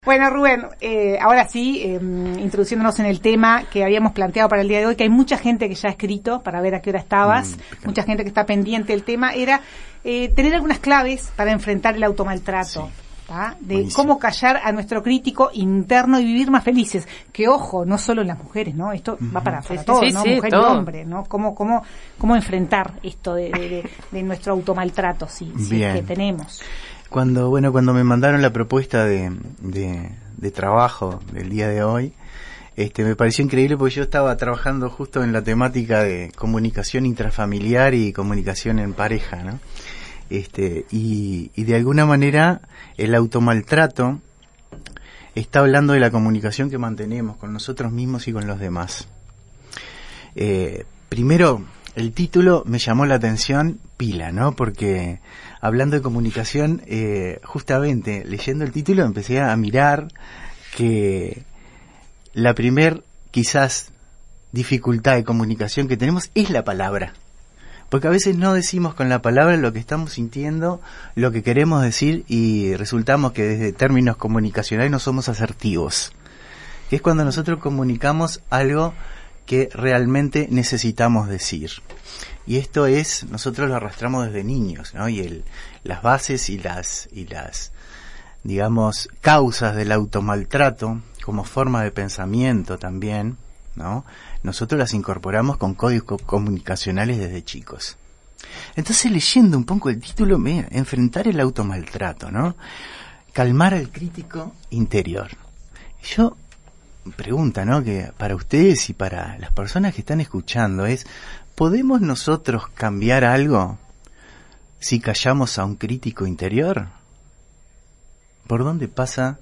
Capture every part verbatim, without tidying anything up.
Bueno, Rubén, eh, ahora sí, eh, introduciéndonos en el tema que habíamos planteado para el día de hoy, que hay mucha gente que ya ha escrito para ver a qué hora estabas, mm, mucha gente que está pendiente del tema, era eh, tener algunas claves para enfrentar el automaltrato, sí. ¿tá? De Buenísimo. Cómo callar a nuestro crítico interno y vivir más felices. Que ojo, no solo en las mujeres, ¿no? Esto uh-huh. va para, para sí, todos, sí, ¿no? Sí, mujer todo. Y hombre, ¿no? Cómo, cómo, cómo enfrentar esto de, de, de, de nuestro automaltrato, sí, sí, que tenemos. Cuando, bueno, cuando me mandaron la propuesta de, de, de trabajo del día de hoy, este, me pareció increíble porque yo estaba trabajando justo en la temática de comunicación intrafamiliar y comunicación en pareja, ¿no? Este, y, y de alguna manera el automaltrato está hablando de la comunicación que mantenemos con nosotros mismos y con los demás. Eh, primero, el título me llamó la atención pila, ¿no? Porque hablando de comunicación, eh, justamente leyendo el título empecé a mirar que la primer, quizás, dificultad de comunicación que tenemos es la palabra. Porque a veces no decimos con la palabra lo que estamos sintiendo, lo que queremos decir, y resultamos que desde términos comunicacionales no somos asertivos. Que es cuando nosotros comunicamos algo que realmente necesitamos decir. Y esto es, nosotros lo arrastramos desde niños, ¿no? Y el, las bases y las, y las, digamos, causas del automaltrato, como forma de pensamiento también, ¿no? Nosotros las incorporamos con códigos comunicacionales desde chicos. Entonces, leyendo un poco el título, me enfrentar el automaltrato, ¿no? Calmar al crítico interior. Yo, pregunta, ¿no? Que para ustedes y para las personas que están escuchando es, ¿podemos nosotros cambiar algo si callamos a un crítico interior? ¿Por dónde pasa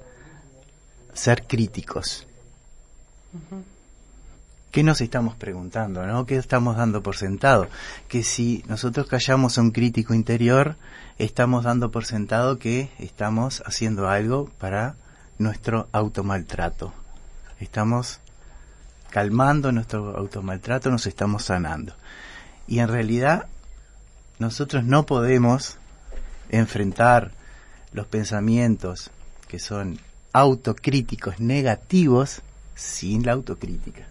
ser críticos? Uh-huh. ¿Qué nos estamos preguntando, no? ¿Qué estamos dando por sentado? Que si nosotros callamos a un crítico interior, estamos dando por sentado que estamos haciendo algo para nuestro automaltrato. Estamos calmando nuestro automaltrato, nos estamos sanando. Y en realidad, nosotros no podemos enfrentar los pensamientos que son autocríticos negativos sin la autocrítica.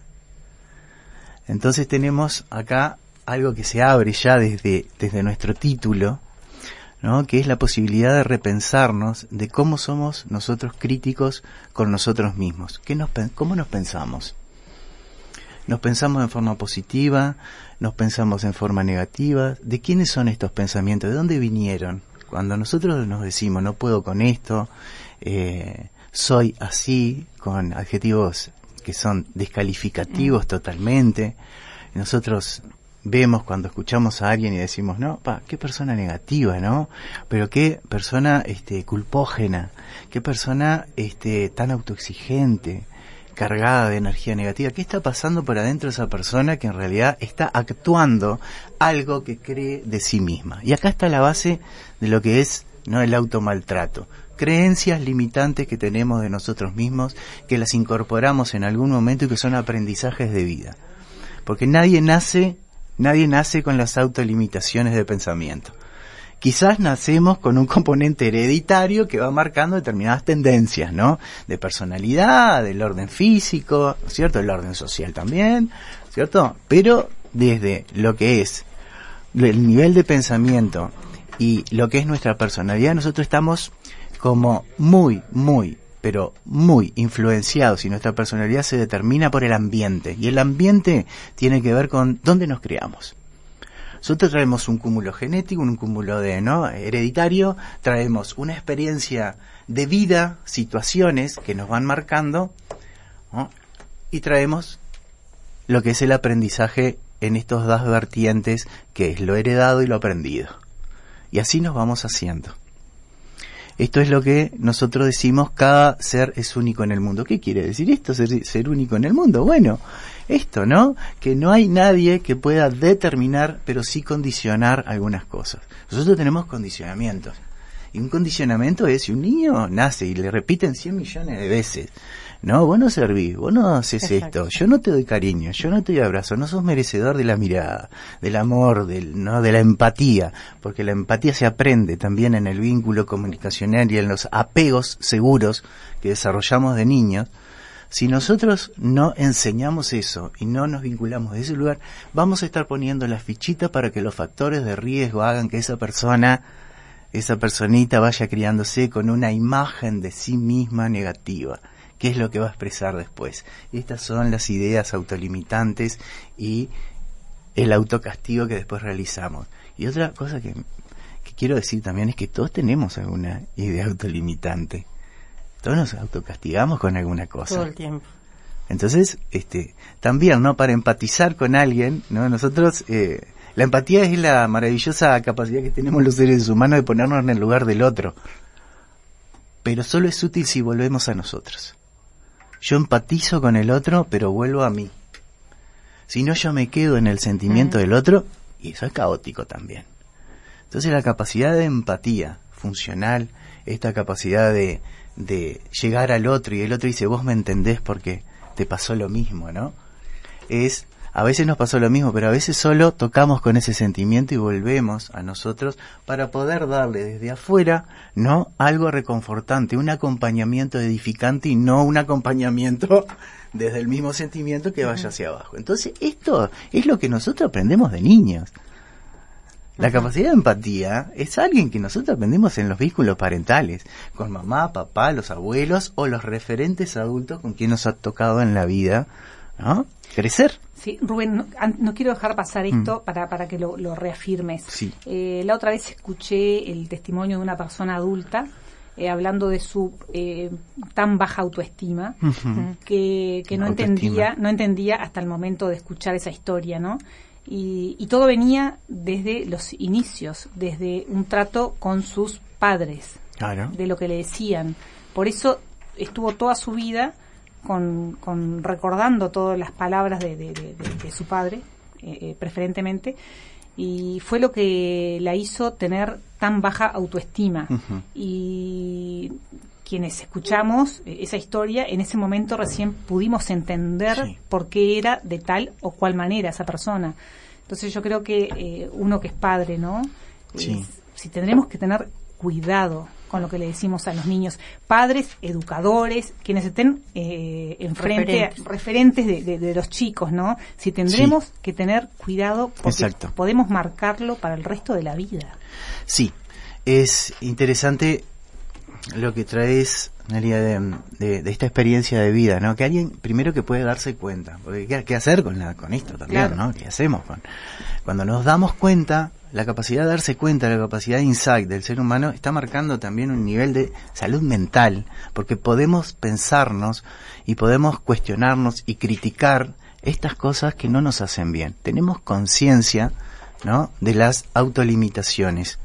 Entonces tenemos acá algo que se abre ya desde, desde nuestro título, ¿no? Que es la posibilidad de repensarnos de cómo somos nosotros críticos con nosotros mismos. ¿Qué nos, ¿Cómo nos pensamos? ¿Nos pensamos en forma positiva? ¿Nos pensamos en forma negativa? ¿De quiénes son estos pensamientos? ¿De dónde vinieron? Cuando nosotros nos decimos, no puedo con esto, eh, soy así, con adjetivos que son descalificativos totalmente, nosotros vemos cuando escuchamos a alguien y decimos, no, pa, qué persona negativa, ¿no? Pero qué persona este culpógena, qué persona este tan autoexigente, cargada de energía negativa. ¿Qué está pasando por adentro de esa persona que en realidad está actuando algo que cree de sí misma? Y acá está la base de lo que es, ¿no?, el automaltrato. Creencias limitantes que tenemos de nosotros mismos, que las incorporamos en algún momento y que son aprendizajes de vida. Porque nadie nace, nadie nace con las autolimitaciones de pensamiento. Quizás nacemos con un componente hereditario que va marcando determinadas tendencias, ¿no? De personalidad, del orden físico, ¿cierto? El orden social también, ¿cierto? Pero desde lo que es el nivel de pensamiento y lo que es nuestra personalidad, nosotros estamos como muy, muy, pero muy influenciados, y nuestra personalidad se determina por el ambiente. Y el ambiente tiene que ver con dónde nos criamos. Nosotros traemos un cúmulo genético, un cúmulo de, ¿no?, hereditario, traemos una experiencia de vida, situaciones que nos van marcando, ¿no?, y traemos lo que es el aprendizaje en estos dos vertientes, que es lo heredado y lo aprendido. Y así nos vamos haciendo. Esto es lo que nosotros decimos, cada ser es único en el mundo. ¿Qué quiere decir esto, ser, ser único en el mundo? Bueno, esto, ¿no? Que no hay nadie que pueda determinar, pero sí condicionar algunas cosas. Nosotros tenemos condicionamientos. Y un condicionamiento es, si un niño nace y le repiten cien millones de veces, No, vos no servís, vos no haces Exacto. esto, yo no te doy cariño, yo no te doy abrazo, no sos merecedor de la mirada, del amor, del, no, de la empatía, porque la empatía se aprende también en el vínculo comunicacional y en los apegos seguros que desarrollamos de niños. Si nosotros no enseñamos eso y no nos vinculamos de ese lugar, vamos a estar poniendo la fichita para que los factores de riesgo hagan que esa persona, esa personita vaya criándose con una imagen de sí misma negativa. ¿Qué es lo que va a expresar después? Estas son las ideas autolimitantes y el autocastigo que después realizamos. Y otra cosa que, que quiero decir también es que todos tenemos alguna idea autolimitante. Todos nos autocastigamos con alguna cosa. Todo el tiempo. Entonces, este, también, ¿no? Para empatizar con alguien, ¿no? Nosotros, eh, la empatía es la maravillosa capacidad que tenemos los seres humanos de ponernos en el lugar del otro. Pero solo es útil si volvemos a nosotros. Yo empatizo con el otro, pero vuelvo a mí. Si no, yo me quedo en el sentimiento mm. del otro, y eso es caótico también. Entonces, la capacidad de empatía funcional, esta capacidad de de llegar al otro y el otro dice, vos me entendés porque te pasó lo mismo, ¿no? Es, a veces nos pasó lo mismo, pero a veces solo tocamos con ese sentimiento y volvemos a nosotros para poder darle desde afuera, ¿no? Algo reconfortante, un acompañamiento edificante y no un acompañamiento desde el mismo sentimiento que vaya hacia abajo. Entonces, esto es lo que nosotros aprendemos de niños. La capacidad de empatía es alguien que nosotros aprendemos en los vínculos parentales, con mamá, papá, los abuelos o los referentes adultos con quien nos ha tocado en la vida, ¿no? Crecer. Sí, Rubén, no, no quiero dejar pasar esto mm. para, para que lo, lo reafirmes. Sí. Eh, la otra vez escuché el testimonio de una persona adulta eh, hablando de su eh, tan baja autoestima uh-huh. que, que no entendía, no entendía hasta el momento de escuchar esa historia, ¿no? Y, y todo venía desde los inicios, desde un trato con sus padres, claro. de lo que le decían. Por eso estuvo toda su vida con, con recordando todas las palabras de, de, de, de, de su padre, eh, preferentemente, y fue lo que la hizo tener tan baja autoestima. Uh-huh. Y quienes escuchamos esa historia, en ese momento recién pudimos entender sí. por qué era de tal o cual manera esa persona. Entonces yo creo que eh, uno que es padre, ¿no? Sí. Es, si tendremos que tener cuidado con lo que le decimos a los niños, padres, educadores, quienes estén eh, enfrente, referentes, referentes de, de, de los chicos, ¿no? Si tendremos sí. que tener cuidado porque Exacto. podemos marcarlo para el resto de la vida. Sí, es interesante lo que traes, Nelia, de, de, de esta experiencia de vida, ¿no? Que alguien primero que puede darse cuenta, porque ¿qué, qué hacer con la con esto también, claro. ¿no? ¿Qué hacemos con cuando nos damos cuenta? La capacidad de darse cuenta, la capacidad de insight del ser humano está marcando también un nivel de salud mental, porque podemos pensarnos y podemos cuestionarnos y criticar estas cosas que no nos hacen bien. Tenemos conciencia, ¿no? De las autolimitaciones.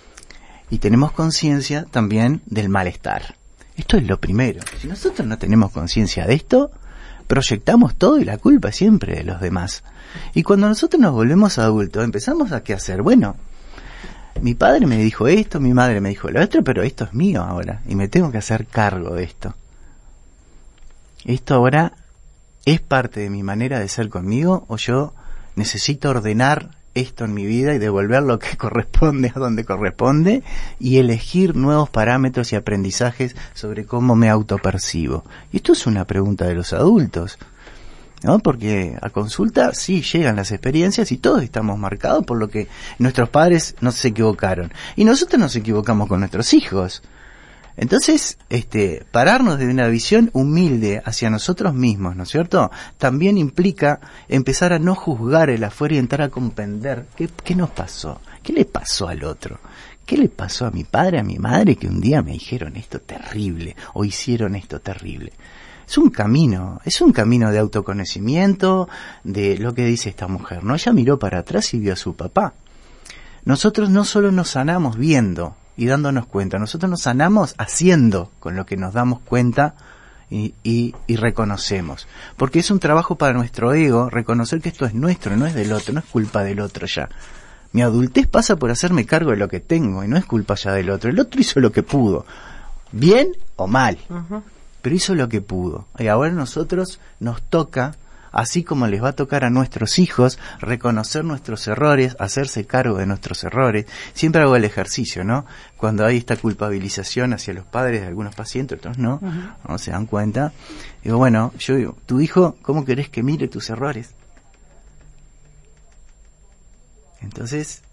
Y tenemos conciencia también del malestar. Esto es lo primero. Si nosotros no tenemos conciencia de esto, proyectamos todo y la culpa es siempre de los demás. Y cuando nosotros nos volvemos adultos, empezamos a qué hacer. Bueno, mi padre me dijo esto, mi madre me dijo lo otro, pero esto es mío ahora y me tengo que hacer cargo de esto. ¿Esto ahora es parte de mi manera de ser conmigo o yo necesito ordenar esto en mi vida y devolver lo que corresponde a donde corresponde y elegir nuevos parámetros y aprendizajes sobre cómo me autopercibo? Y esto es una pregunta de los adultos, ¿no? Porque a consulta sí llegan las experiencias y todos estamos marcados por lo que nuestros padres no se equivocaron y nosotros nos equivocamos con nuestros hijos. Entonces, este, pararnos de una visión humilde hacia nosotros mismos, ¿no es cierto? También implica empezar a no juzgar el afuera y entrar a comprender qué, qué nos pasó, qué le pasó al otro, qué le pasó a mi padre, a mi madre, que un día me dijeron esto terrible o hicieron esto terrible. Es un camino, es un camino de autoconocimiento de lo que dice esta mujer, ¿no? Ella miró para atrás y vio a su papá. Nosotros no solo nos sanamos viendo y dándonos cuenta, nosotros nos sanamos haciendo con lo que nos damos cuenta y, y, y reconocemos. Porque es un trabajo para nuestro ego reconocer que esto es nuestro, no es del otro, no es culpa del otro ya. Mi adultez pasa por hacerme cargo de lo que tengo y no es culpa ya del otro. El otro hizo lo que pudo, bien o mal. Uh-huh. pero hizo lo que pudo. Y ahora a nosotros nos toca, así como les va a tocar a nuestros hijos, reconocer nuestros errores, hacerse cargo de nuestros errores. Siempre hago el ejercicio, ¿no? Cuando hay esta culpabilización hacia los padres de algunos pacientes, otros no, uh-huh. no se dan cuenta. Digo, bueno, yo digo, tu hijo, ¿cómo querés que mire tus errores? Entonces,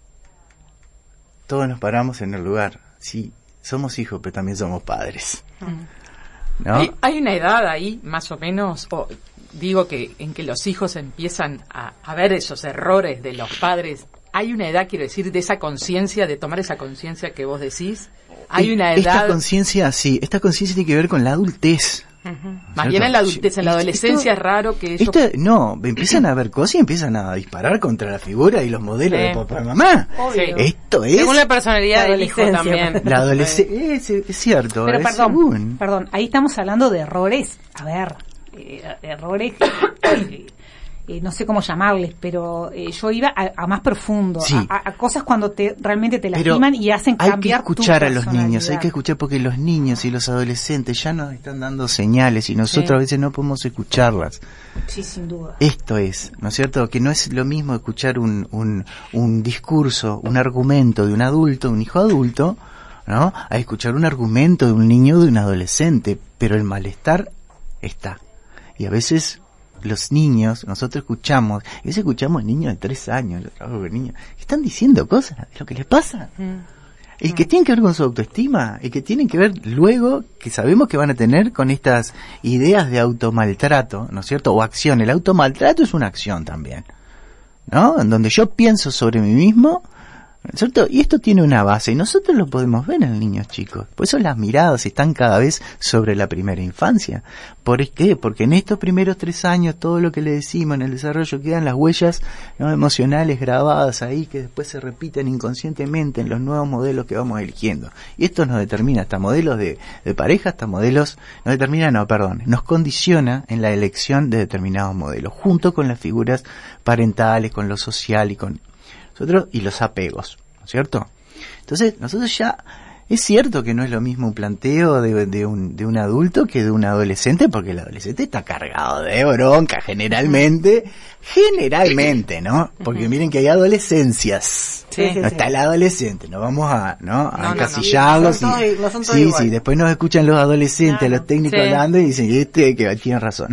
todos nos paramos en el lugar. Sí, somos hijos, pero también somos padres. Uh-huh. ¿No? ¿Hay, hay una edad ahí, más o menos, o digo que en que los hijos empiezan a, a ver esos errores de los padres? ¿Hay una edad, quiero decir, de esa conciencia, de tomar esa conciencia que vos decís? ¿Hay una edad? Esta conciencia, sí, esta conciencia tiene que ver con la adultez. Uh-huh. Más bien en la adultez, en la adolescencia esto, es raro que ellos... Esto, no, empiezan a ver cosas y empiezan a disparar contra la figura y los modelos sí. de papá y mamá. Obvio. Esto es... Según la personalidad del hijo también. La adolescencia, es, es cierto. Pero es perdón, según. perdón, ahí estamos hablando de errores, a ver, eh, errores... Eh, Eh, no sé cómo llamarles, pero eh, yo iba a, a más profundo, sí. a, a cosas cuando te realmente te lastiman y hacen cambiar tu Hay que escuchar a los niños, hay que escuchar escuchar porque los niños y los adolescentes ya nos están dando señales y nosotros sí. a veces no podemos escucharlas. Sí, sin duda. Esto es, ¿no es cierto? Que no es lo mismo escuchar un, un, un discurso, un argumento de un adulto, un hijo adulto, ¿no? A escuchar un argumento de un niño o de un adolescente, pero el malestar está. Y a veces... los niños, nosotros escuchamos, y a veces escuchamos niños de tres años, yo trabajo con niños, que están diciendo cosas de lo que les pasa. Mm. Y que tienen que ver con su autoestima, y que tienen que ver luego, que sabemos que van a tener con estas ideas de automaltrato, ¿no es cierto? O acción. El automaltrato es una acción también, ¿no? En donde yo pienso sobre mí mismo, ¿no es cierto? Y esto tiene una base, y nosotros lo podemos ver en niños chicos. Por eso las miradas están cada vez sobre la primera infancia. ¿Por qué? Porque en estos primeros tres años, todo lo que le decimos en el desarrollo, quedan las huellas, ¿no?, emocionales grabadas ahí, que después se repiten inconscientemente en los nuevos modelos que vamos eligiendo. Y esto nos determina, hasta modelos de, de pareja, hasta modelos, nos determina, no, perdón, nos condiciona en la elección de determinados modelos, junto con las figuras parentales, con lo social y con... nosotros y los apegos, ¿no es cierto? Entonces, nosotros ya, es cierto que no es lo mismo un planteo de, de un de un adulto que de un adolescente, porque el adolescente está cargado de bronca, generalmente, generalmente, ¿no? Porque miren que hay adolescencias, sí, no sí, está sí. el adolescente, no vamos a, ¿no? a no, encasillarlos. No, no, no. Y, No son todos, no son sí, igual. sí, después nos escuchan los adolescentes, No, no. los técnicos Sí. hablando y dicen, este que tiene razón.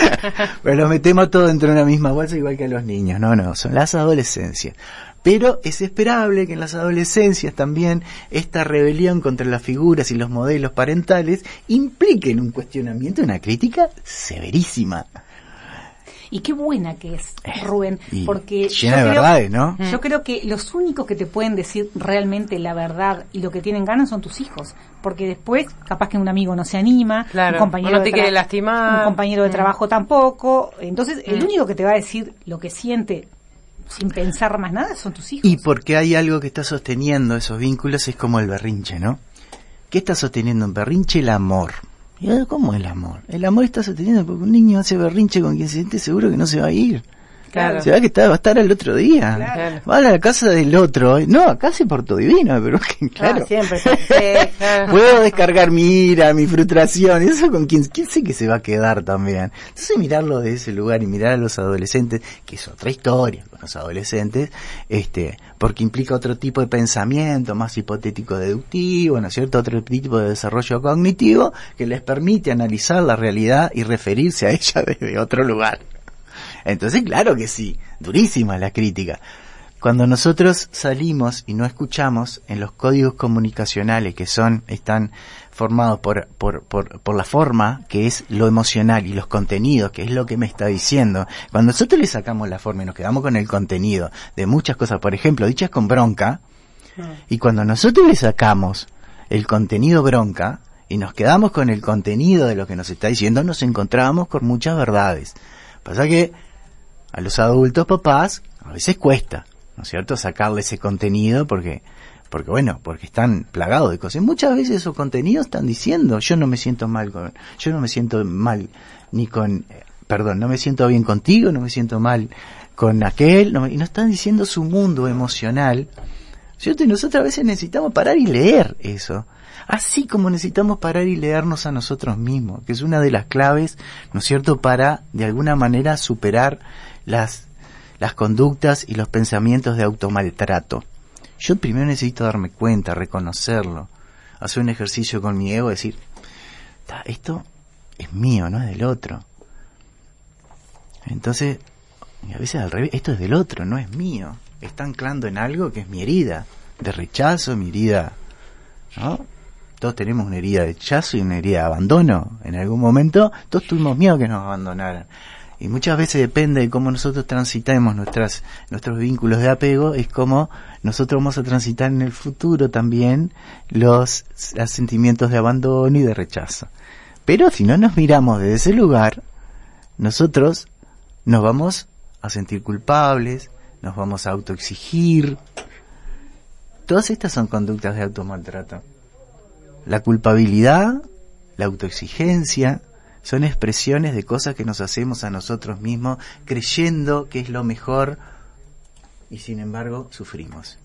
Pero los metemos todos dentro de una misma bolsa igual que a los niños. No, no, son las adolescencias. Pero es esperable que en las adolescencias también esta rebelión contra las figuras y los modelos parentales impliquen un cuestionamiento, una crítica severísima. Y qué buena que es, Rubén, y porque llena yo de creo, verdades, ¿no? Yo creo que los únicos que te pueden decir realmente la verdad y lo que tienen ganas son tus hijos, porque después capaz que un amigo no se anima, claro, un compañero no te de quiere tra- lastimar, un compañero de mm. trabajo tampoco, entonces el Mm. único que te va a decir lo que siente sin pensar más nada son tus hijos. Y porque hay algo que está sosteniendo esos vínculos, es como el berrinche, ¿no? ¿Qué está sosteniendo un berrinche? El amor. ¿Y cómo el amor? El amor está sosteniendo porque un niño hace berrinche con quien se siente seguro que no se va a ir. Claro. Se va a que está, va a estar el otro día. Claro. Va a la casa del otro. No, acá se portó divino, pero que, claro. Ah, siempre. Sí, claro. Puedo descargar mi ira, mi frustración. Eso con quién, quién sé que se va a quedar también. Entonces mirarlo de ese lugar y mirar a los adolescentes, que es otra historia con los adolescentes, este, porque implica otro tipo de pensamiento, más hipotético deductivo, ¿no es cierto? Otro tipo de desarrollo cognitivo que les permite analizar la realidad y referirse a ella desde otro lugar. Entonces, claro que sí, durísima la crítica. Cuando nosotros salimos y no escuchamos en los códigos comunicacionales que son, están formados por, por, por, por la forma, que es lo emocional, y los contenidos, que es lo que me está diciendo, cuando nosotros le sacamos la forma y nos quedamos con el contenido de muchas cosas, por ejemplo, dichas con bronca, y cuando nosotros le sacamos el contenido bronca y nos quedamos con el contenido de lo que nos está diciendo, nos encontramos con muchas verdades. Pasa que a los adultos papás a veces cuesta, ¿no es cierto?, sacarle ese contenido porque, porque bueno, porque están plagados de cosas. Y muchas veces esos contenidos están diciendo, yo no me siento mal con, yo no me siento mal ni con, eh, perdón, no me siento bien contigo, no me siento mal con aquel, no, y nos están diciendo su mundo emocional, ¿cierto? Y nosotros a veces necesitamos parar y leer eso. Así como necesitamos parar y leernos a nosotros mismos, que es una de las claves, ¿no es cierto?, para de alguna manera superar las, las conductas y los pensamientos de automaltrato. Yo primero necesito darme cuenta, reconocerlo, hacer un ejercicio con mi ego, decir, esto es mío, no es del otro. Entonces, a veces al revés, esto es del otro, no es mío. Está anclando en algo que es mi herida de rechazo, mi herida, ¿no? Todos tenemos una herida de rechazo y una herida de abandono. En algún momento todos tuvimos miedo que nos abandonaran. Y muchas veces depende de cómo nosotros transitemos nuestras, nuestros vínculos de apego, es como nosotros vamos a transitar en el futuro también los, los sentimientos de abandono y de rechazo. Pero si no nos miramos desde ese lugar, nosotros nos vamos a sentir culpables, nos vamos a autoexigir. Todas estas son conductas de automaltrato. La culpabilidad, la autoexigencia, son expresiones de cosas que nos hacemos a nosotros mismos creyendo que es lo mejor y sin embargo sufrimos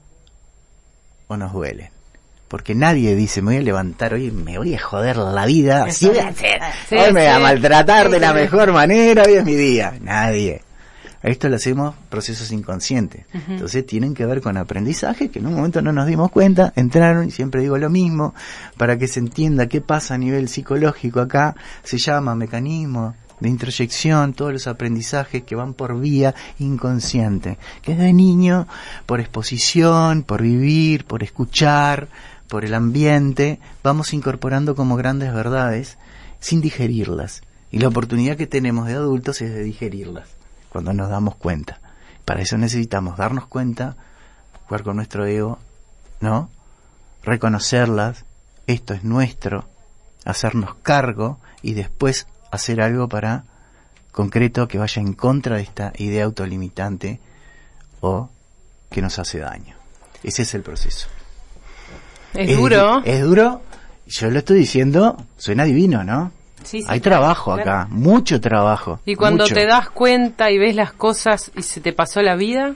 o nos duelen. Porque nadie dice, me voy a levantar hoy y me voy a joder la vida, así voy a hacer, sí, hoy me voy a maltratar sí, de la mejor manera, hoy es mi día. Nadie. Esto lo hacemos procesos inconscientes. Uh-huh. Entonces tienen que ver con aprendizaje que en un momento no nos dimos cuenta, entraron, y siempre digo lo mismo, para que se entienda qué pasa a nivel psicológico acá, se llama mecanismo de introyección, todos los aprendizajes que van por vía inconsciente, que es de niño, por exposición, por vivir, por escuchar, por el ambiente, vamos incorporando como grandes verdades sin digerirlas. Y la oportunidad que tenemos de adultos es de digerirlas cuando nos damos cuenta. Para eso necesitamos darnos cuenta, jugar con nuestro ego, ¿no? Reconocerlas, esto es nuestro, hacernos cargo y después hacer algo para concreto que vaya en contra de esta idea autolimitante o que nos hace daño. Ese es el proceso. Es, es duro. Es duro. Yo lo estoy diciendo, suena divino, ¿no? Sí, sí, hay trabajo claro. acá, mucho trabajo. Y cuando mucho. te das cuenta y ves las cosas y se te pasó la vida,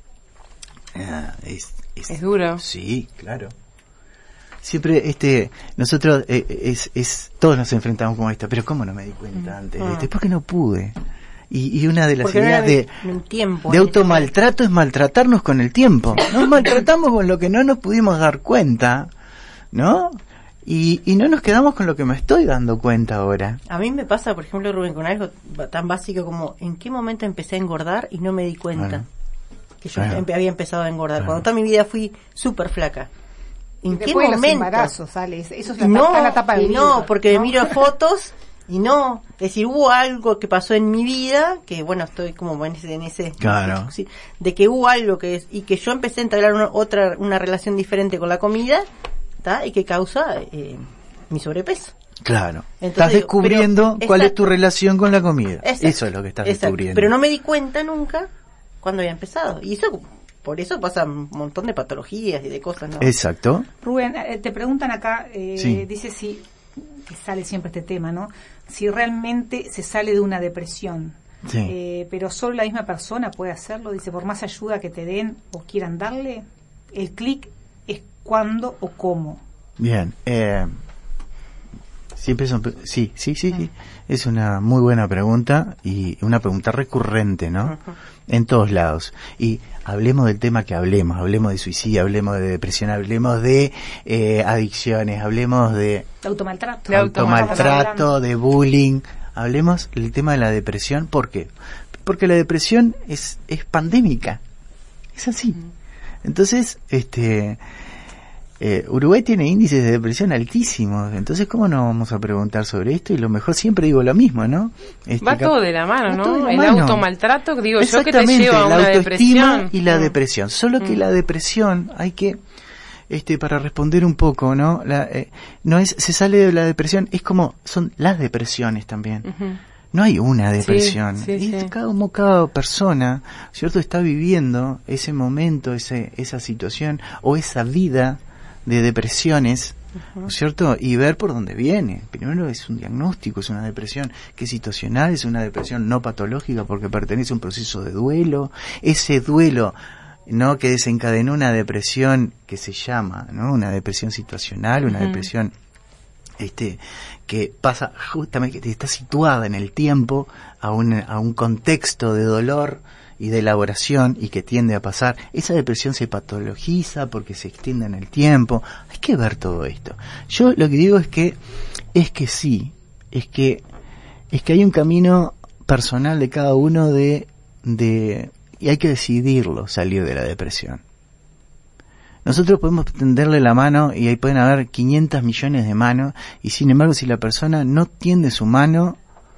ah, es, es, es duro. Sí, claro. Siempre, este, nosotros, eh, es, es, todos nos enfrentamos con esto, pero ¿cómo no me di cuenta antes de esto? ¿Por qué no pude? Y, y una de las Porque ideas no de, tiempo, de automaltrato es maltratarnos con el tiempo. Nos maltratamos con lo que no nos pudimos dar cuenta, ¿no? Y, y no nos quedamos con lo que me estoy dando cuenta ahora. A mí me pasa, por ejemplo, Rubén, con algo tan básico como ¿en qué momento empecé a engordar y no me di cuenta? Bueno, que yo bueno, empe- había empezado a engordar. bueno. Cuando toda mi vida fui súper flaca. ¿En qué Después de los momento? embarazos, sale. Eso es la, no, tapa, la tapa del y libro, no, porque ¿no? miro fotos y no. Es decir, hubo algo que pasó en mi vida, que bueno, estoy como en ese... En ese Claro. sí, de que hubo algo que es, y que yo empecé a entablar una, otra, una relación diferente con la comida, ¿tá? Y que causa eh, mi sobrepeso. Claro. Entonces estás digo, descubriendo pero cuál esa- es tu relación con la comida. Exacto, Eso es lo que estás exacto. descubriendo. Pero no me di cuenta nunca cuando había empezado. Y eso, por eso pasa un montón de patologías y de cosas, ¿no? Exacto. Rubén, eh, te preguntan acá, eh, Sí. dice si, que sale siempre este tema, ¿no? Si realmente se sale de una depresión. Sí. Eh, pero solo la misma persona puede hacerlo, dice, por más ayuda que te den o quieran darle, el clic es cuándo o cómo. Bien. Eh, siempre son... pe- Sí, sí, sí, sí. Es una muy buena pregunta y una pregunta recurrente, ¿no? Ujú. En todos lados. Y hablemos del tema que hablemos. Hablemos de suicidio, hablemos de depresión, hablemos de eh, adicciones, hablemos de De automaltrato. De automaltrato, de bullying. Hablemos del tema de la depresión. ¿Por qué? Porque la depresión es, es pandémica. Es así. Entonces, este... Eh, Uruguay tiene índices de depresión altísimos, entonces ¿cómo no vamos a preguntar sobre esto? Y lo mejor, siempre digo lo mismo, ¿no? Este, Va cap- todo de la mano, va todo de ¿no? la El mano. automaltrato, digo yo, que te Exactamente, lleva a la una autoestima depresión. y la Mm. depresión. Solo que Mm. la depresión hay que, este, para responder un poco, ¿no? La, eh, no es, se sale de la depresión, es como, son las depresiones también. Ujú. No hay una depresión. Sí, sí, Es sí. cada, como cada persona, ¿cierto? Está viviendo ese momento, ese, esa situación o esa vida de depresiones, ¿no es cierto? Y ver por dónde viene. Primero es un diagnóstico, es una depresión que es situacional, es una depresión no patológica porque pertenece a un proceso de duelo. Ese duelo no que desencadenó una depresión que se llama, ¿no? Una depresión situacional, una uh-huh. depresión este que pasa justamente, que está situada en el tiempo a un a un contexto de dolor y de elaboración, y que tiende a pasar. Esa depresión se patologiza porque se extiende en el tiempo. Hay que ver todo esto. Yo lo que digo es que es que sí, es que es que hay un camino personal de cada uno de de y hay que decidirlo, salir de la depresión. Nosotros podemos tenderle la mano y ahí pueden haber quinientos millones de manos, y sin embargo si la persona no tiende su mano,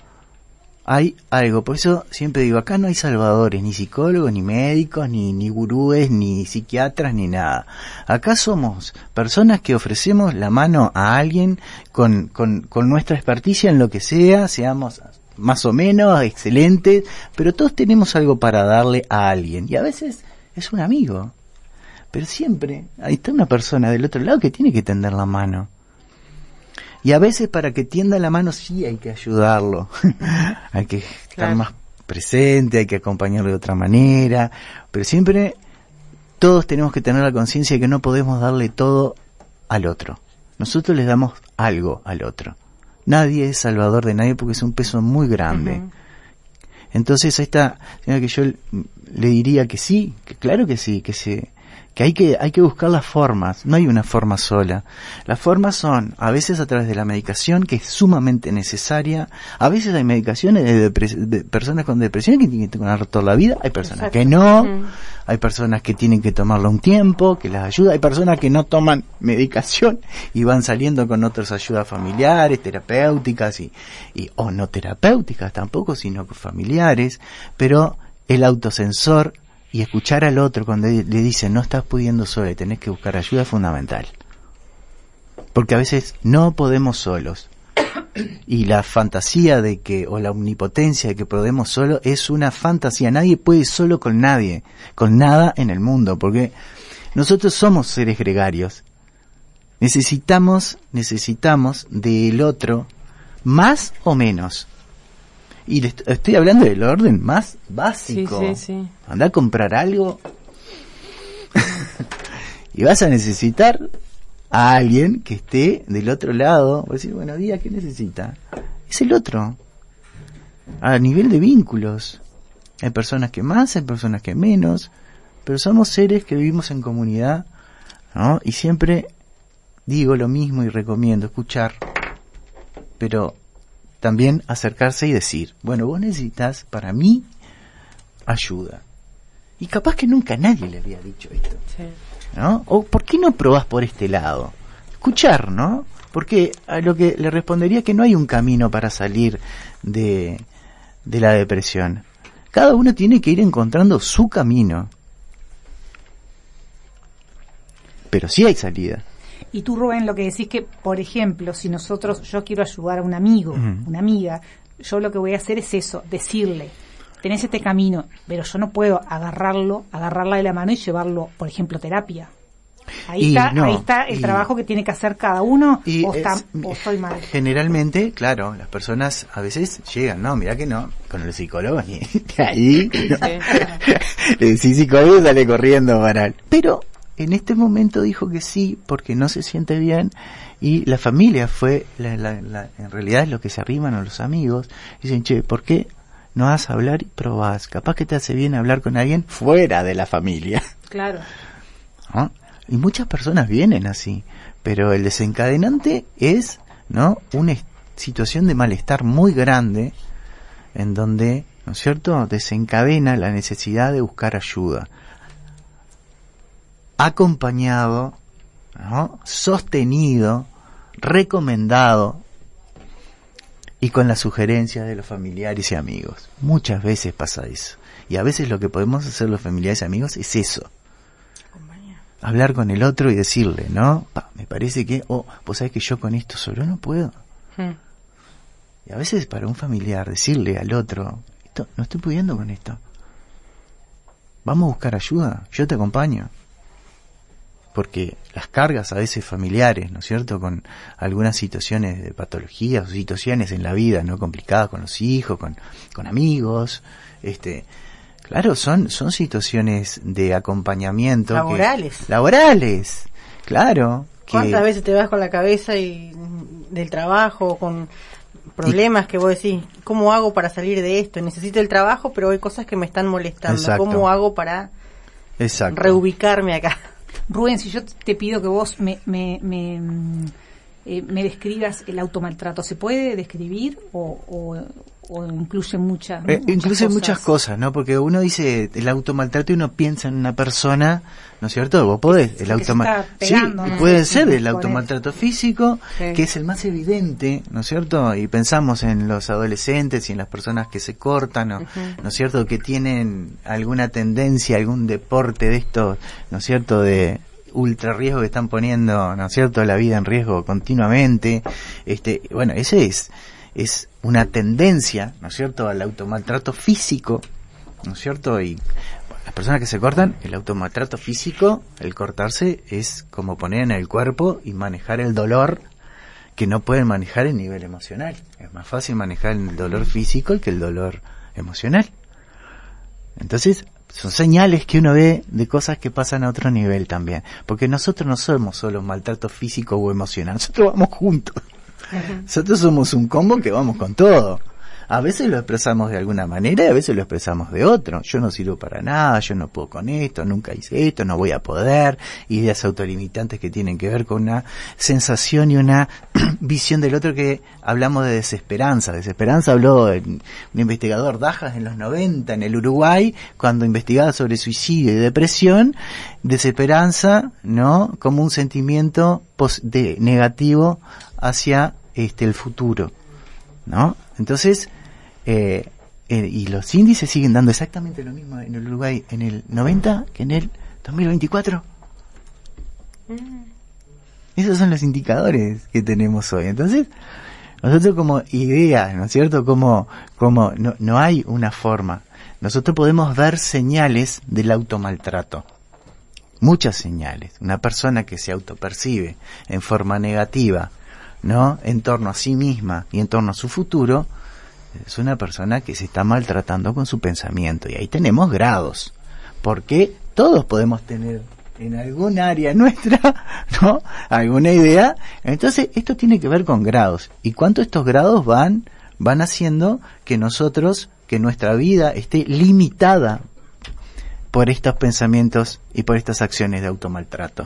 hay algo. Por eso siempre digo, acá no hay salvadores, ni psicólogos, ni médicos, ni, ni gurúes, ni psiquiatras, ni nada. Acá somos personas que ofrecemos la mano a alguien con, con, con nuestra experticia en lo que sea, seamos más o menos excelentes, pero todos tenemos algo para darle a alguien, y a veces es un amigo, pero siempre ahí está una persona del otro lado que tiene que tender la mano. Y a veces para que tienda la mano sí hay que ayudarlo, hay que estar claro. más presente, hay que acompañarlo de otra manera, pero siempre todos tenemos que tener la conciencia de que no podemos darle todo al otro. Nosotros les damos algo al otro. Nadie es salvador de nadie porque es un peso muy grande. Uh-huh. Entonces a esta señora que yo le diría que sí, que claro que sí, que se que hay que hay que buscar las formas, no hay una forma sola. Las formas son a veces a través de la medicación, que es sumamente necesaria. A veces hay medicaciones de, depres- de personas con depresión que tienen que tomar toda la vida, hay personas Exacto. que no, mm. hay personas que tienen que tomarlo un tiempo, que las ayuda, hay personas que no toman medicación y van saliendo con otras ayudas familiares, terapéuticas y, y o no terapéuticas tampoco, sino familiares, pero el autosensor y escuchar al otro cuando le dicen no estás pudiendo solo y tenés que buscar ayuda es fundamental. Porque a veces no podemos solos. Y la fantasía de que, o la omnipotencia de que podemos solo, es una fantasía. Nadie puede solo con nadie, con nada en el mundo, porque nosotros somos seres gregarios. Necesitamos, necesitamos del otro, más o menos. Y le est- estoy hablando del orden más básico. Sí, sí, sí. Andá a comprar algo y vas a necesitar a alguien que esté del otro lado. Vas a decir, buenos días, ¿qué necesita? Es el otro. A nivel de vínculos. Hay personas que más, hay personas que menos, pero somos seres que vivimos en comunidad, ¿no? Y siempre digo lo mismo y recomiendo escuchar, pero también acercarse y decir, bueno, vos necesitas, para mí, ayuda. Y capaz que nunca nadie le había dicho esto. Sí. ¿No? O ¿por qué no probás por este lado? Escuchar, ¿no? Porque a lo que le respondería que no hay un camino para salir de, de la depresión. Cada uno tiene que ir encontrando su camino. Pero sí hay salida. Y tú, Rubén, lo que decís que, por ejemplo, si nosotros, yo quiero ayudar a un amigo, uh-huh. una amiga, yo lo que voy a hacer es eso, decirle, tenés este camino, pero yo no puedo agarrarlo, agarrarla de la mano y llevarlo, por ejemplo, terapia. Ahí y está, no, ahí está el y, trabajo que tiene que hacer cada uno, o, está, es, o estoy mal. Generalmente, claro, las personas a veces llegan, no, mira que no, con el psicólogo ni ahí, no. Sí, le decís psicólogo y sale corriendo para él. Pero en este momento dijo que sí, porque no se siente bien, y la familia fue, la, la, la, en realidad es lo que se arriman a los amigos, dicen, che, ¿por qué no vas a hablar y probás? Capaz que te hace bien hablar con alguien fuera de la familia. Claro. ¿No? Y muchas personas vienen así, pero el desencadenante es, ¿no?, una situación de malestar muy grande, en donde, ¿no es cierto?, desencadena la necesidad de buscar ayuda. Acompañado, ¿no?, sostenido, recomendado y con la sugerencia de los familiares y amigos. Muchas veces pasa eso. Y a veces lo que podemos hacer los familiares y amigos es eso. Hablar con el otro y decirle, ¿no? Pa, me parece que, oh, vos sabés que yo con esto solo no puedo. Hmm. Y a veces para un familiar decirle al otro, esto, no estoy pudiendo con esto. Vamos a buscar ayuda, yo te acompaño. Porque las cargas a veces familiares, ¿no es cierto?, con algunas situaciones de patologías o situaciones en la vida, ¿no?, complicadas con los hijos, con, con amigos, este, Claro, son son situaciones de acompañamiento. Laborales. Que, laborales, claro. Que, ¿Cuántas veces te vas con la cabeza y del trabajo, con problemas y, que vos decís, ¿cómo hago para salir de esto? Necesito el trabajo, pero hay cosas que me están molestando. Exacto. ¿Cómo hago para Exacto. reubicarme acá? Rubén, si yo te pido que vos me... me, me Eh, me describas el automaltrato, ¿se puede describir o, o, o incluye muchas, eh, muchas incluye cosas? muchas cosas, ¿no? Porque uno dice el automaltrato y uno piensa en una persona, ¿no es cierto? Vos podés, el automaltrato, sí, ¿no? Puede ser el automaltrato físico, sí. que es el más evidente, ¿no es cierto? Y pensamos en los adolescentes y en las personas que se cortan, ¿no, uh-huh. ¿no es cierto? Que tienen alguna tendencia, algún deporte de estos, ¿no es cierto? De ultra riesgo que están poniendo, ¿no es cierto?, la vida en riesgo continuamente. Este, bueno, ese es es una tendencia, ¿no es cierto?, al automaltrato físico, ¿no es cierto? Y bueno, las personas que se cortan, el automaltrato físico, el cortarse es como poner en el cuerpo y manejar el dolor que no pueden manejar en nivel emocional. Es más fácil manejar el dolor físico que el dolor emocional. Entonces, son señales que uno ve de cosas que pasan a otro nivel también. Porque nosotros no somos solo maltrato físico o emocional, nosotros vamos juntos. Uh-huh. Nosotros somos un combo que vamos con todo. A veces lo expresamos de alguna manera y a veces lo expresamos de otro. Yo no sirvo para nada, yo no puedo con esto, nunca hice esto, no voy a poder. Ideas autolimitantes que tienen que ver con una sensación y una visión del otro, que hablamos de desesperanza. Desesperanza habló un investigador Dajas en los noventa en el Uruguay, cuando investigaba sobre suicidio y depresión. Desesperanza, ¿no?, como un sentimiento pos- de negativo hacia este el futuro, ¿no? Entonces, eh, eh, y los índices siguen dando exactamente lo mismo en el Uruguay en el noventa que en el dos mil veinticuatro. Mm. Esos son los indicadores que tenemos hoy. Entonces, nosotros como idea, ¿no es cierto?, como, como no, no hay una forma. Nosotros podemos ver señales del automaltrato. Muchas señales. Una persona que se autopercibe en forma negativa, ¿no?, en torno a sí misma y en torno a su futuro, es una persona que se está maltratando con su pensamiento. Y ahí tenemos grados, porque todos podemos tener en algún área nuestra, ¿no?, alguna idea. Entonces esto tiene que ver con grados, y cuánto estos grados van van haciendo que nosotros, que nuestra vida esté limitada por estos pensamientos y por estas acciones de automaltrato.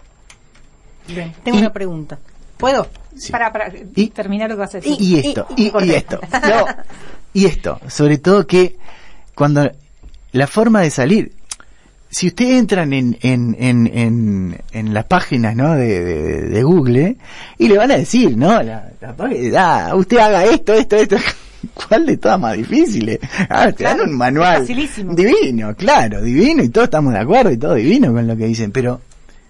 Bien, tengo y, una pregunta. ¿Puedo? Sí. Para, para y, terminar lo que vas a decir. Y, y esto, y, y, y, y esto, no, y esto, sobre todo que cuando la forma de salir, si ustedes entran en en en en, en las páginas, ¿no?, de, de, de Google, y le van a decir, ¿no?, la, la página, ah, usted haga esto, esto, esto, ¿cuál de todas más difíciles? Ah, te claro, dan un manual divino, claro, divino, y todos estamos de acuerdo y todo divino con lo que dicen, pero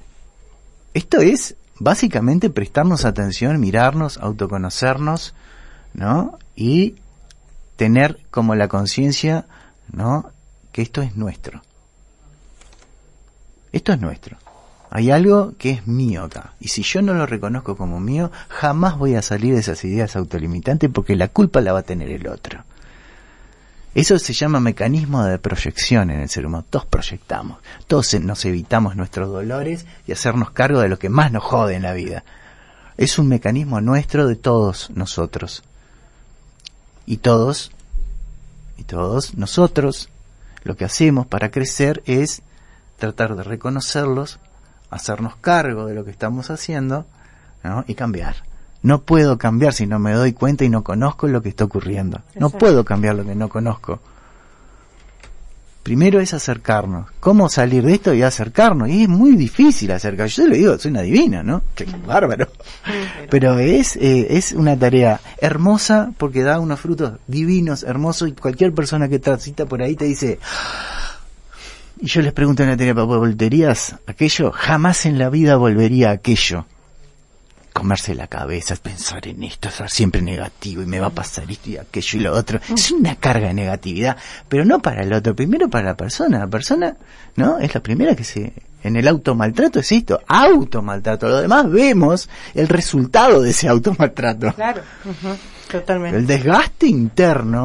esto es básicamente prestarnos atención, mirarnos, autoconocernos, ¿no?, y tener como la conciencia, ¿no?, que esto es nuestro. Esto es nuestro. Hay algo que es mío acá. Y si yo no lo reconozco como mío, jamás voy a salir de esas ideas autolimitantes, porque la culpa la va a tener el otro. Eso se llama mecanismo de proyección en el ser humano. Todos proyectamos. Todos nos evitamos nuestros dolores y hacernos cargo de lo que más nos jode en la vida. Es un mecanismo nuestro, de todos nosotros. Y todos, y todos nosotros, lo que hacemos para crecer es tratar de reconocerlos, hacernos cargo de lo que estamos haciendo, ¿no?, y cambiar. No puedo cambiar si no me doy cuenta y no conozco lo que está ocurriendo. Exacto. No puedo cambiar lo que no conozco. Primero es acercarnos. ¿Cómo salir de esto y acercarnos? Y es muy difícil acercar. Yo le digo, soy una divina, ¿no? Qué bárbaro. Pero es eh, es una tarea hermosa, porque da unos frutos divinos, hermosos, y cualquier persona que transita por ahí te dice... Y yo les pregunto en la terapia, ¿volverías aquello? Jamás en la vida volvería a aquello. Comerse la cabeza, pensar en esto, estar siempre negativo, y me va a pasar esto y aquello y lo otro. Es una carga de negatividad, pero no para el otro, primero para la persona. La persona, ¿no?, es la primera que se... En el automaltrato es esto, automaltrato. Lo demás vemos el resultado de ese automaltrato. Claro, uh-huh. Totalmente. El desgaste interno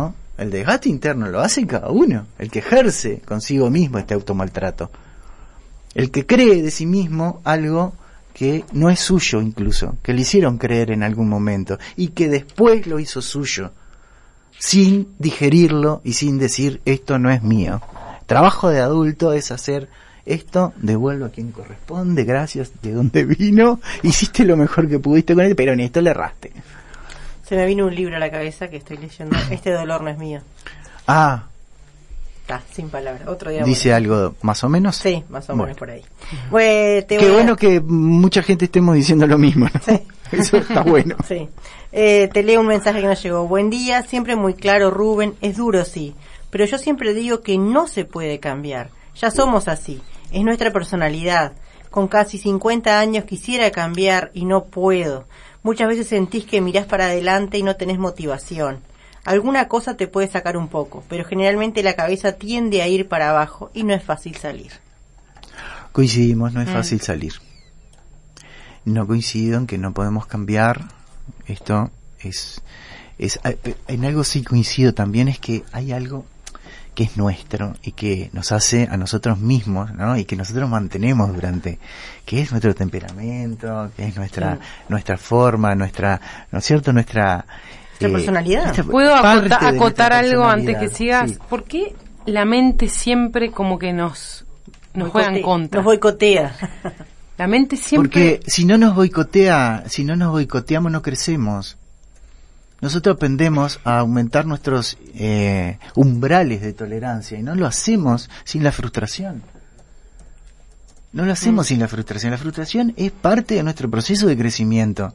el desgaste interno lo hace cada uno, el que ejerce consigo mismo este automaltrato, el que cree de sí mismo algo que no es suyo incluso, que le hicieron creer en algún momento y que después lo hizo suyo, sin digerirlo y sin decir esto no es mío. Trabajo de adulto es hacer esto, devuelvo a quien corresponde, gracias, de donde vino, hiciste lo mejor que pudiste con él, pero en esto le erraste. Se me vino un libro a la cabeza que estoy leyendo, Este dolor no es mío. Ah, está, sin palabras. Otro día dice bueno. Algo más o menos. Sí, más o bueno. menos por ahí. Pues, te Qué voy bueno a... que mucha gente estemos diciendo lo mismo, ¿no? Sí. Eso está bueno. Sí. Eh, te leo un mensaje que nos llegó. Buen día, siempre muy claro, Rubén. Es duro, sí, pero yo siempre digo que no se puede cambiar. Ya somos así. Es nuestra personalidad. Con casi cincuenta años quisiera cambiar y no puedo. Muchas veces sentís que mirás para adelante y no tenés motivación. Alguna cosa te puede sacar un poco, pero generalmente la cabeza tiende a ir para abajo y no es fácil salir. Coincidimos, no es mm. fácil salir. No coincido en que no podemos cambiar. Esto es, es... En algo sí coincido también, es que hay algo que es nuestro y que nos hace a nosotros mismos, ¿no? Y que nosotros mantenemos durante, que es nuestro temperamento, que es nuestra, sí. nuestra forma, nuestra, ¿no es cierto? Nuestra, nuestra eh, personalidad. Nuestra, ¿Puedo acota, acotar algo antes que sigas? Sí. ¿Por qué la mente siempre como que nos, nos juega en contra? Nos boicotea. La mente siempre... Porque si no nos boicotea, si no nos boicoteamos no crecemos. Nosotros aprendemos a aumentar nuestros eh, umbrales de tolerancia y no lo hacemos sin la frustración. No lo hacemos mm. sin la frustración. La frustración es parte de nuestro proceso de crecimiento.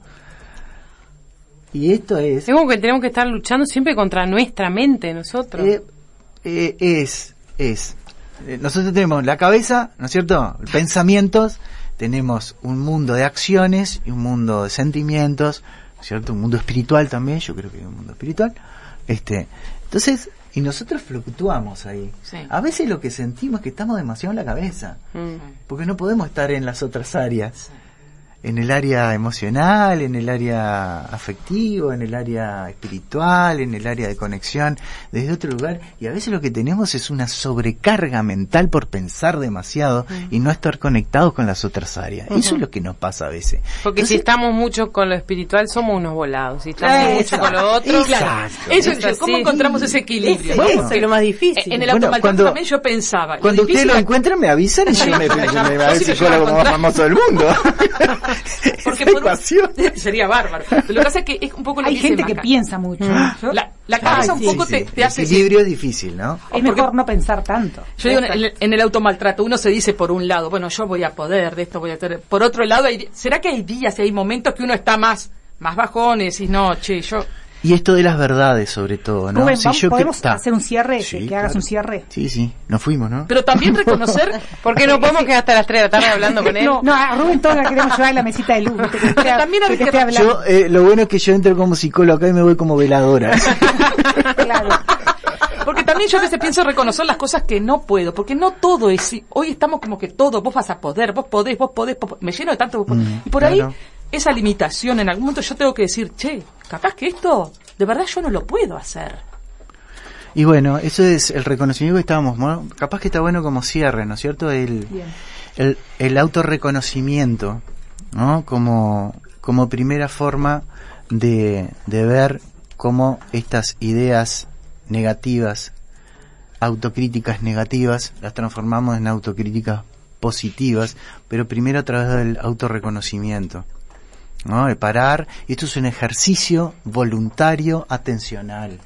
Y esto es... Es como que tenemos que estar luchando siempre contra nuestra mente, nosotros. Eh, eh, es, es. Eh, nosotros tenemos la cabeza, ¿no es cierto? Pensamientos, tenemos un mundo de acciones y un mundo de sentimientos, ¿cierto? Un mundo espiritual también, yo creo que hay un mundo espiritual. Este, entonces, y nosotros fluctuamos ahí. Sí. A veces lo que sentimos es que estamos demasiado en la cabeza, Mm. porque no podemos estar en las otras áreas. En el área emocional, en el área afectivo, en el área espiritual, en el área de conexión, desde otro lugar. Y a veces lo que tenemos es una sobrecarga mental por pensar demasiado uh-huh. y no estar conectados con las otras áreas. Uh-huh. Eso es lo que nos pasa a veces. Porque Entonces, si estamos mucho con lo espiritual, somos unos volados. Si estamos eh, mucho con lo otro... Claro. Eso, eso, ¿cómo encontramos ese equilibrio? Ese, bueno, es lo más difícil. En el bueno, automaltrato también yo pensaba... Cuando ustedes lo encuentran me avisan y yo me, me, me, me, me a ver si yo lo más famoso del mundo. Porque por un, sería bárbaro. Pero lo que pasa es que es un poco lo hay que gente dice que Maca. piensa mucho. Mm. La, la cabeza Ay, un poco sí, te, sí. te hace... El equilibrio es difícil, ¿no? Es mejor no pensar tanto. Yo digo, en el, en el automaltrato uno se dice por un lado, bueno, yo voy a poder, de esto voy a tener. Por otro lado, hay, ¿será que hay días y hay momentos que uno está más, más bajones y no, che, yo... Y esto de las verdades, sobre todo, ¿no? Rubén, si vamos, yo ¿podemos que, hacer un cierre? Sí, que, que claro. hagas un cierre. Sí, sí, nos fuimos, ¿no? Pero también reconocer... Porque no podemos quedar hasta las tres de la tarde hablando con él. No, no, a Rubén todos la queremos llevar en la mesita de luz. Que Pero también hay que- Yo, eh, lo bueno es que yo entro como psicólogo acá y me voy como veladora. Claro. Porque también yo a veces pienso reconocer las cosas que no puedo, porque no todo es... Hoy estamos como que todo, vos vas a poder, vos podés, vos podés, vos podés. Me lleno de tanto... Vos podés. Mm, y por claro. ahí, esa limitación, en algún momento yo tengo que decir, che, capaz que esto, de verdad yo no lo puedo hacer. Y bueno, eso es el reconocimiento que estábamos, ¿no? Capaz que está bueno como cierre, ¿no es cierto? El, Bien. el, el autorreconocimiento, ¿no? Como, como primera forma de, de ver cómo estas ideas negativas, autocríticas negativas, las transformamos en autocríticas positivas, pero primero a través del autorreconocimiento, ¿no? De parar, y esto es un ejercicio voluntario atencional.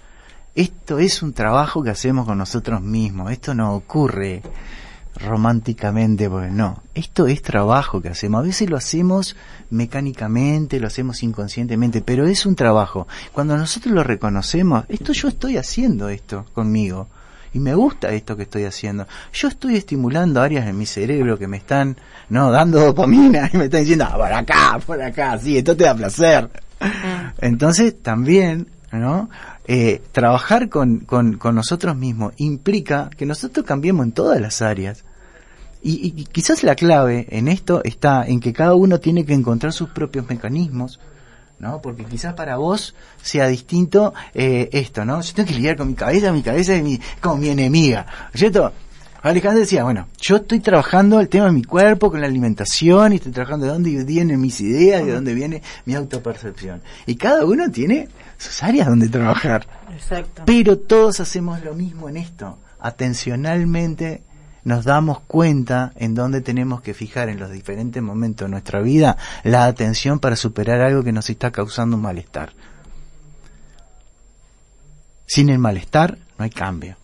Esto es un trabajo que hacemos con nosotros mismos, esto no ocurre románticamente, porque no, esto es trabajo que hacemos, a veces lo hacemos mecánicamente, lo hacemos inconscientemente, pero es un trabajo. Cuando nosotros lo reconocemos, esto yo estoy haciendo esto conmigo, y me gusta esto que estoy haciendo, yo estoy estimulando áreas en mi cerebro que me están, no, dando dopamina, y me están diciendo, ah, por acá, por acá, sí, esto te da placer. Entonces también, ¿no? Eh, trabajar con, con, con nosotros mismos implica que nosotros cambiemos en todas las áreas. Y, y quizás la clave en esto está en que cada uno tiene que encontrar sus propios mecanismos, ¿no? Porque quizás para vos sea distinto eh, esto, ¿no? Yo tengo que lidiar con mi cabeza, mi cabeza es mi, como mi enemiga, ¿cierto? Alejandro decía, bueno, yo estoy trabajando el tema de mi cuerpo con la alimentación y estoy trabajando de dónde vienen mis ideas y de dónde viene mi autopercepción. Y cada uno tiene sus áreas donde trabajar. Exacto. Pero todos hacemos lo mismo en esto. Atencionalmente nos damos cuenta en dónde tenemos que fijar en los diferentes momentos de nuestra vida la atención para superar algo que nos está causando un malestar. Sin el malestar no hay cambio.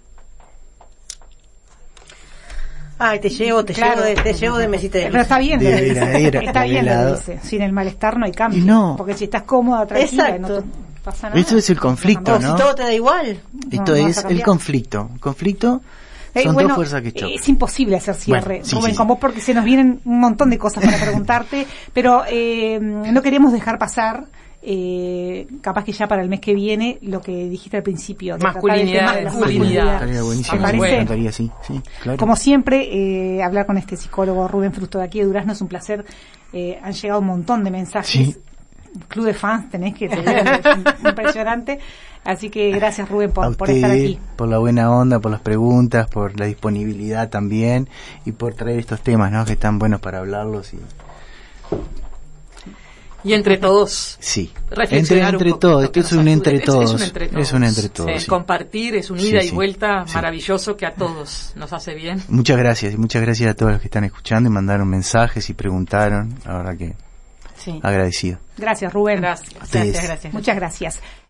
Ay, te llevo, te claro, llevo de, te llevo de mesita de Pero está bien, de, lo de, dice. de, de, Está bien lo que dice. Sin el malestar no hay cambio. No. Porque si estás cómoda, tranquila, exacto. no te pasa nada. Eso es el conflicto, O ¿no? si todo te da igual. Esto no es vas a el cambiar. conflicto. El conflicto Eh, son bueno, dos fuerzas que chocan. Es imposible hacer cierre, Bueno, sí, Rubén, sí, con sí. vos, porque se nos vienen un montón de cosas para preguntarte, pero eh, no queríamos dejar pasar, eh, capaz que ya para el mes que viene, lo que dijiste al principio. de Masculinidad, tratar el tema de la masculinidad. Estaría buenísimo. ¿Te parece? Me encantaría, sí, sí, claro. Como siempre, eh, hablar con este psicólogo Rubén Frusto de aquí de Durazno es un placer. Eh, han llegado un montón de mensajes. Sí. Club de fans tenés que tener, impresionante. Así que gracias, Rubén, por, A por estar usted, aquí. por la buena onda, por las preguntas, por la disponibilidad también y por traer estos temas, ¿no? Que están buenos para hablarlos y Y entre todos, sí. reflexionar Entre, entre un poquito, todos, esto que es nos un ayude. entre Es- todos. Es un entre todos. Es un entre todos, Sí, sí. Compartir es un Sí, ida sí, y vuelta sí. maravilloso que a todos nos hace bien. Muchas gracias y muchas gracias a todos los que están escuchando y mandaron mensajes y preguntaron. La verdad que Sí. agradecido. Gracias, Rubén. Gracias. Ustedes. Gracias, gracias. Muchas gracias.